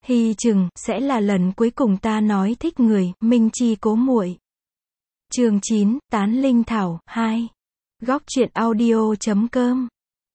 Hy chừng sẽ là lần cuối cùng ta nói thích người, Minh Chi cố muội. Chương 9, Tán Linh Thảo 2. Góc truyện audio.com.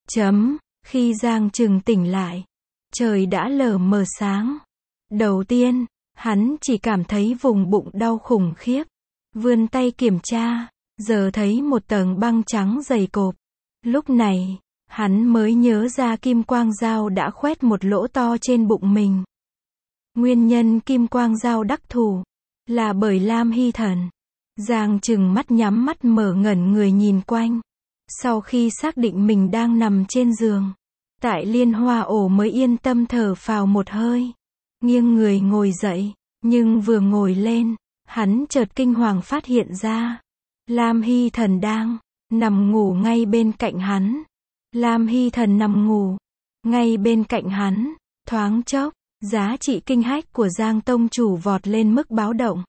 Khi Giang Trừng tỉnh lại, trời đã lờ mờ sáng. Đầu tiên, hắn chỉ cảm thấy vùng bụng đau khủng khiếp. Vươn tay kiểm tra, giờ thấy một tầng băng trắng dày cộp. Lúc này, hắn mới nhớ ra kim quang dao đã khoét một lỗ to trên bụng mình. Nguyên nhân kim quang dao đắc thủ là bởi Lam Hy Thần. Giang Trừng mắt nhắm mắt mở ngẩn người nhìn quanh. Sau khi xác định mình đang nằm trên giường, tại Liên Hoa ổ mới yên tâm thở phào một hơi. Nghiêng người ngồi dậy, nhưng vừa ngồi lên, hắn chợt kinh hoàng phát hiện ra Lam Hy Thần đang nằm ngủ ngay bên cạnh hắn. Lam Hy Thần nằm ngủ ngay bên cạnh hắn. Thoáng chốc, giá trị kinh hách của Giang tông chủ vọt lên mức báo động.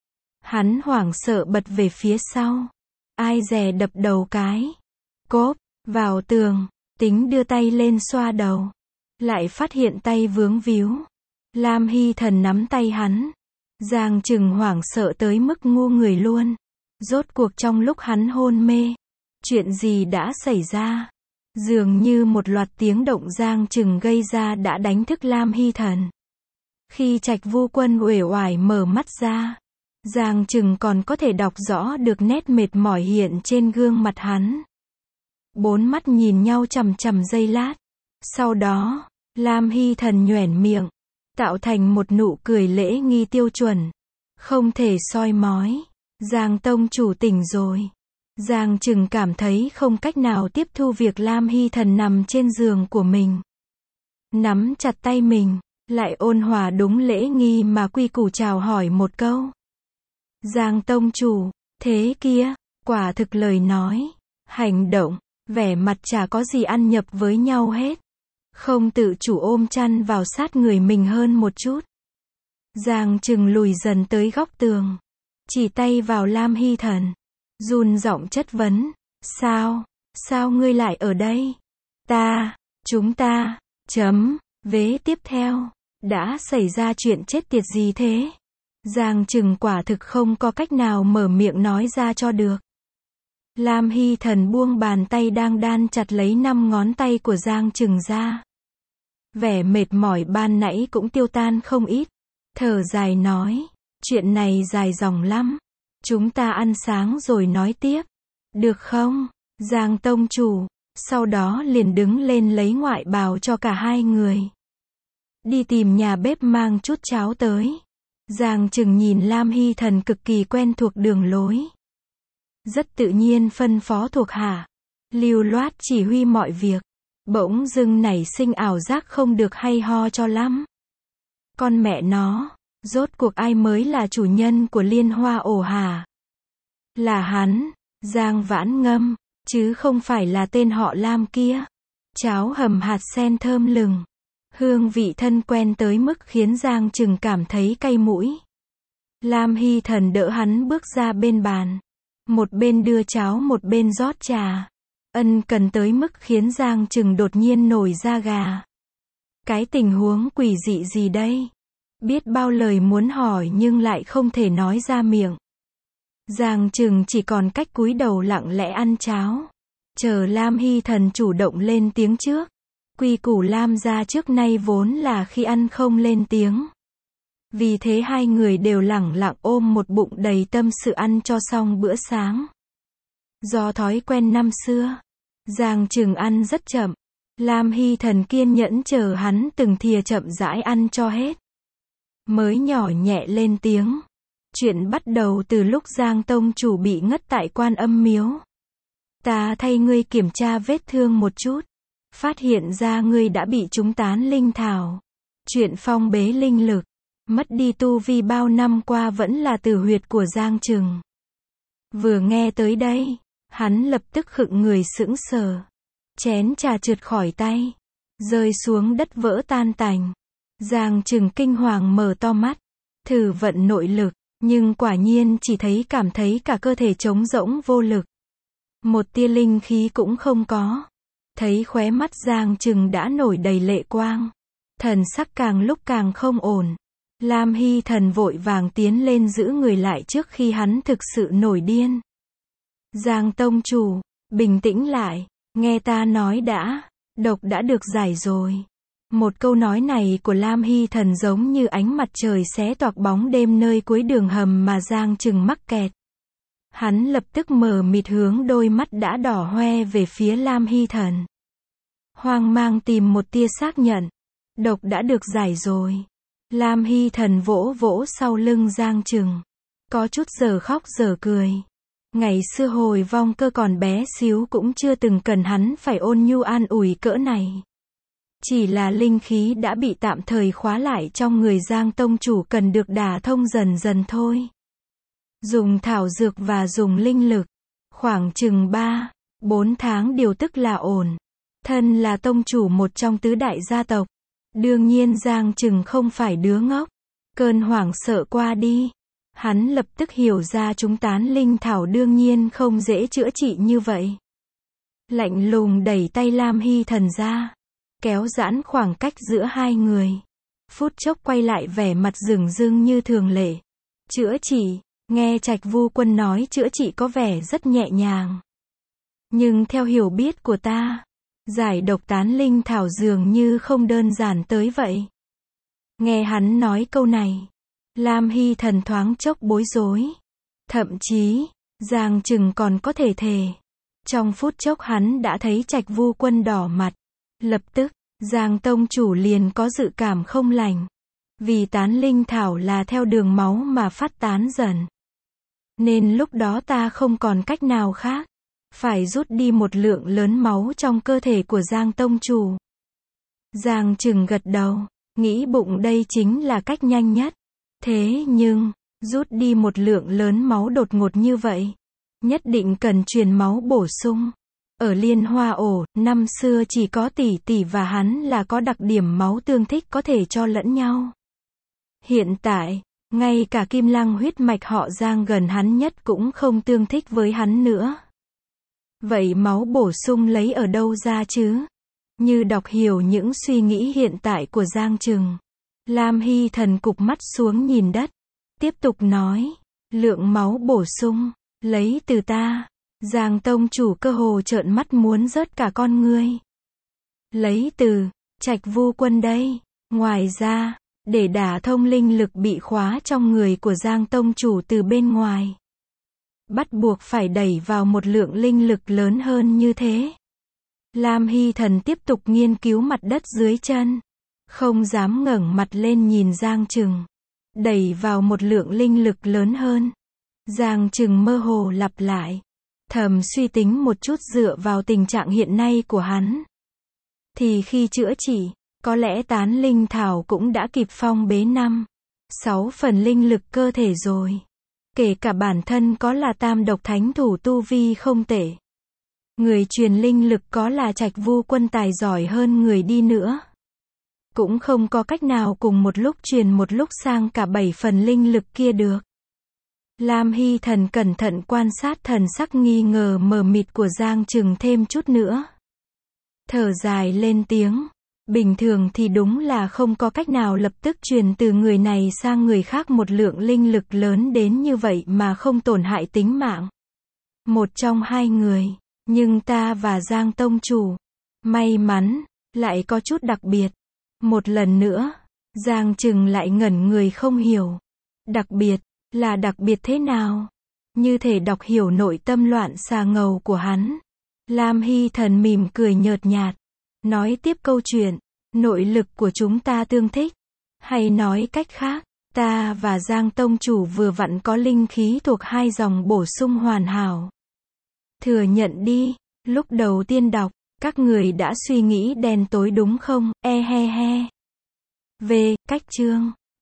Hắn hoảng sợ bật về phía sau. Ai dè đập đầu cái cốp vào tường, tính đưa tay lên xoa đầu, lại phát hiện tay vướng víu. Lam Hy Thần nắm tay hắn. Giang Trừng hoảng sợ tới mức ngu người luôn. Rốt cuộc trong lúc hắn hôn mê, chuyện gì đã xảy ra? Dường như một loạt tiếng động Giang Trừng gây ra đã đánh thức Lam Hy Thần. Khi Trạch Vu Quân uể oải mở mắt ra, Giang Trừng còn có thể đọc rõ được nét mệt mỏi hiện trên gương mặt hắn. Bốn mắt nhìn nhau chằm chằm giây lát. Sau đó, Lam Hy Thần nhoẻn miệng, tạo thành một nụ cười lễ nghi tiêu chuẩn. Không thể soi mói. Giang tông chủ tỉnh rồi. Giang Trừng cảm thấy không cách nào tiếp thu việc Lam Hy Thần nằm trên giường của mình. Nắm chặt tay mình, lại ôn hòa đúng lễ nghi mà quy củ chào hỏi một câu. Giang tông chủ, thế kia, quả thực lời nói, hành động, vẻ mặt chả có gì ăn nhập với nhau hết. Không tự chủ ôm chăn vào sát người mình hơn một chút. Giang Trừng lùi dần tới góc tường, chỉ tay vào Lam Hy Thần, run giọng chất vấn. Sao ngươi lại ở đây? Chúng ta, vế tiếp theo, đã xảy ra chuyện chết tiệt gì thế? Giang Trừng quả thực không có cách nào mở miệng nói ra cho được. Lam Hy Thần buông bàn tay đang đan chặt lấy 5 ngón tay của Giang Trừng ra. Vẻ mệt mỏi ban nãy cũng tiêu tan không ít. Thở dài nói, chuyện này dài dòng lắm. Chúng ta ăn sáng rồi nói tiếp. Được không, Giang tông chủ? Sau đó liền đứng lên lấy ngoại bào cho cả hai người. Đi tìm nhà bếp mang chút cháo tới. Giang Trừng nhìn Lam Hy Thần cực kỳ quen thuộc đường lối. Rất tự nhiên phân phó thuộc hạ, lưu loát chỉ huy mọi việc. Bỗng dưng nảy sinh ảo giác không được hay ho cho lắm. Con mẹ nó, rốt cuộc ai mới là chủ nhân của Liên Hoa ổ hả? Là hắn, Giang Vãn Ngâm, chứ không phải là tên họ Lam kia. Cháo hầm hạt sen thơm lừng, hương vị thân quen tới mức khiến Giang Trừng cảm thấy cay mũi. Lam Hy Thần đỡ hắn bước ra bên bàn, một bên đưa cháo một bên rót trà. Ân cần tới mức khiến Giang Trừng đột nhiên nổi da gà. Cái tình huống quỷ dị gì đây? Biết bao lời muốn hỏi nhưng lại không thể nói ra miệng. Giang Trừng chỉ còn cách cúi đầu lặng lẽ ăn cháo, chờ Lam Hy Thần chủ động lên tiếng trước. Quy củ Lam gia trước nay vốn là khi ăn không lên tiếng. Vì thế hai người đều lẳng lặng ôm một bụng đầy tâm sự ăn cho xong bữa sáng. Do thói quen năm xưa, Giang Trừng ăn rất chậm. Lam Hy Thần kiên nhẫn chờ hắn từng thìa chậm rãi ăn cho hết, mới nhỏ nhẹ lên tiếng. Chuyện bắt đầu từ lúc Giang tông chủ bị ngất tại Quan Âm miếu. Ta thay ngươi kiểm tra vết thương một chút, phát hiện ra ngươi đã bị trúng tán linh thảo. Chuyện phong bế linh lực, mất đi tu vi bao năm qua vẫn là tử huyệt của Giang Trừng. Vừa nghe tới đây, hắn lập tức khựng người sững sờ. Chén trà trượt khỏi tay, rơi xuống đất vỡ tan tành. Giang Trừng kinh hoàng mở to mắt, thử vận nội lực, nhưng quả nhiên chỉ cảm thấy cả cơ thể trống rỗng vô lực. Một tia linh khí cũng không có. Thấy khóe mắt Giang Trừng đã nổi đầy lệ quang. Thần sắc càng lúc càng không ổn. Lam Hy Thần vội vàng tiến lên giữ người lại trước khi hắn thực sự nổi điên. Giang tông chủ, bình tĩnh lại, nghe ta nói đã, độc đã được giải rồi. Một câu nói này của Lam Hy Thần giống như ánh mặt trời xé toạc bóng đêm nơi cuối đường hầm mà Giang Trừng mắc kẹt. Hắn lập tức mờ mịt hướng đôi mắt đã đỏ hoe về phía Lam Hy Thần. Hoang mang tìm một tia xác nhận. Độc đã được giải rồi. Lam Hy Thần vỗ vỗ sau lưng Giang Trừng. Có chút giờ khóc giờ cười. Ngày xưa hồi vong cơ còn bé xíu cũng chưa từng cần hắn phải ôn nhu an ủi cỡ này. Chỉ là linh khí đã bị tạm thời khóa lại trong người Giang tông chủ cần được đả thông dần dần thôi. Dùng thảo dược và dùng linh lực. Khoảng chừng 3-4 tháng điều tức là ổn. Thân là tông chủ một trong tứ đại gia tộc. Đương nhiên Giang Trừng không phải đứa ngốc. Cơn hoảng sợ qua đi. Hắn lập tức hiểu ra chúng tán linh thảo đương nhiên không dễ chữa trị như vậy. Lạnh lùng đẩy tay Lam Hy Thần ra. Kéo giãn khoảng cách giữa hai người. Phút chốc quay lại vẻ mặt rừng rưng như thường lệ. Chữa trị, nghe Trạch Vu Quân nói chữa trị có vẻ rất nhẹ nhàng. Nhưng theo hiểu biết của ta, giải độc tán linh thảo dường như không đơn giản tới vậy. Nghe hắn nói câu này, Lam Hy Thần thoáng chốc bối rối. Thậm chí, Giang Trừng còn có thể thề. Trong phút chốc hắn đã thấy Trạch Vu Quân đỏ mặt. Lập tức, Giang tông chủ liền có dự cảm không lành. Vì tán linh thảo là theo đường máu mà phát tán dần. Nên lúc đó ta không còn cách nào khác. Phải rút đi một lượng lớn máu trong cơ thể của Giang tông chủ. Giang Trừng gật đầu, nghĩ bụng đây chính là cách nhanh nhất. Thế nhưng, rút đi một lượng lớn máu đột ngột như vậy, nhất định cần truyền máu bổ sung. Ở Liên Hoa Ổ, năm xưa chỉ có tỷ tỷ và hắn là có đặc điểm máu tương thích có thể cho lẫn nhau. Hiện tại, ngay cả Kim Lăng huyết mạch họ Giang gần hắn nhất cũng không tương thích với hắn nữa. Vậy máu bổ sung lấy ở đâu ra chứ? Như đọc hiểu những suy nghĩ hiện tại của Giang Trừng. Lam Hy Thần cụp mắt xuống nhìn đất. Tiếp tục nói, lượng máu bổ sung, lấy từ ta. Giang tông chủ cơ hồ trợn mắt muốn rớt cả con ngươi. Lấy từ Trạch Vu Quân đây. Ngoài ra, để đả thông linh lực bị khóa trong người của Giang tông chủ từ bên ngoài, bắt buộc phải đẩy vào một lượng linh lực lớn hơn như thế. Lam Hy Thần tiếp tục nghiên cứu mặt đất dưới chân. Không dám ngẩng mặt lên nhìn Giang Trừng. Đẩy vào một lượng linh lực lớn hơn. Giang Trừng mơ hồ lặp lại. Thầm suy tính một chút dựa vào tình trạng hiện nay của hắn. Thì khi chữa trị, có lẽ tán linh thảo cũng đã kịp phong bế 5-6 phần linh lực cơ thể rồi. Kể cả bản thân có là tam độc thánh thủ tu vi không tệ. Người truyền linh lực có là Trạch Vu Quân tài giỏi hơn người đi nữa. Cũng không có cách nào cùng một lúc truyền một lúc sang cả 7 phần linh lực kia được. Lam Hy Thần cẩn thận quan sát thần sắc nghi ngờ mờ mịt của Giang Trừng thêm chút nữa. Thở dài lên tiếng. Bình thường thì đúng là không có cách nào lập tức truyền từ người này sang người khác một lượng linh lực lớn đến như vậy mà không tổn hại tính mạng. Một trong hai người. Nhưng ta và Giang tông chủ, may mắn, lại có chút đặc biệt. Một lần nữa, Giang Trừng lại ngẩn người không hiểu. Đặc biệt, là đặc biệt thế nào? Như thể đọc hiểu nội tâm loạn xà ngầu của hắn. Lam Hy Thần mỉm cười nhợt nhạt. Nói tiếp câu chuyện, nội lực của chúng ta tương thích. Hay nói cách khác, ta và Giang tông chủ vừa vặn có linh khí thuộc hai dòng bổ sung hoàn hảo. Thừa nhận đi, lúc đầu tiên đọc, các người đã suy nghĩ đen tối đúng không? Cách chương